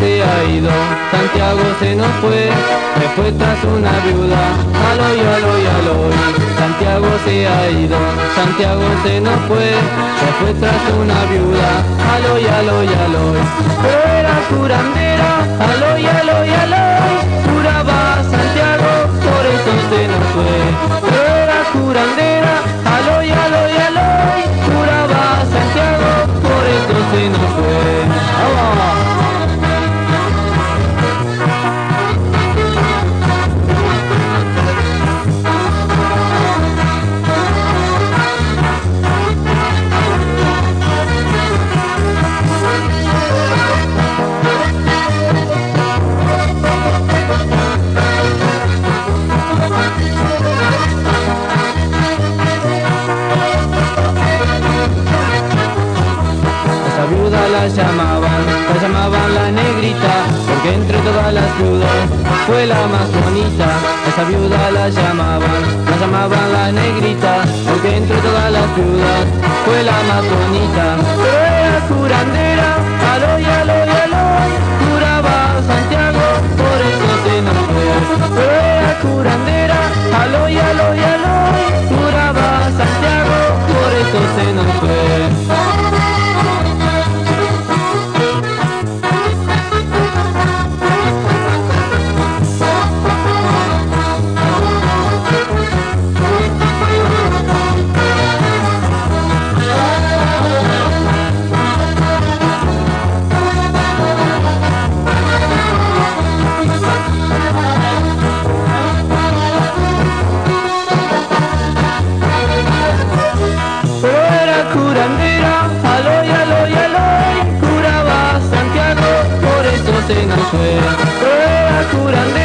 se ha ido, Santiago se nos fue tras una viuda. Aloy, aloy, aloy, Santiago se ha ido, Santiago se nos fue tras una viuda. Aloy, aloy, aloy, pero era curandera. Aloy, aloy, aloy, curaba Santiago, por eso se nos fue. Pero era curandera. Aloy, aloy, aloy, curaba Santiago, por eso se nos fue. ¡Vamos! La llamaban la negrita, porque entre todas las viudas fue la más bonita. Esa viuda la llamaban la negrita, porque entre todas las viudas fue la más bonita. Pero era curandera, aloy, aloy, aloy, curaba Santiago, por eso se nos fue. Pero era curandera, aloy, aloy, aloy, curaba Santiago, por eso se nos fue. Se nos fue, pero era curandera.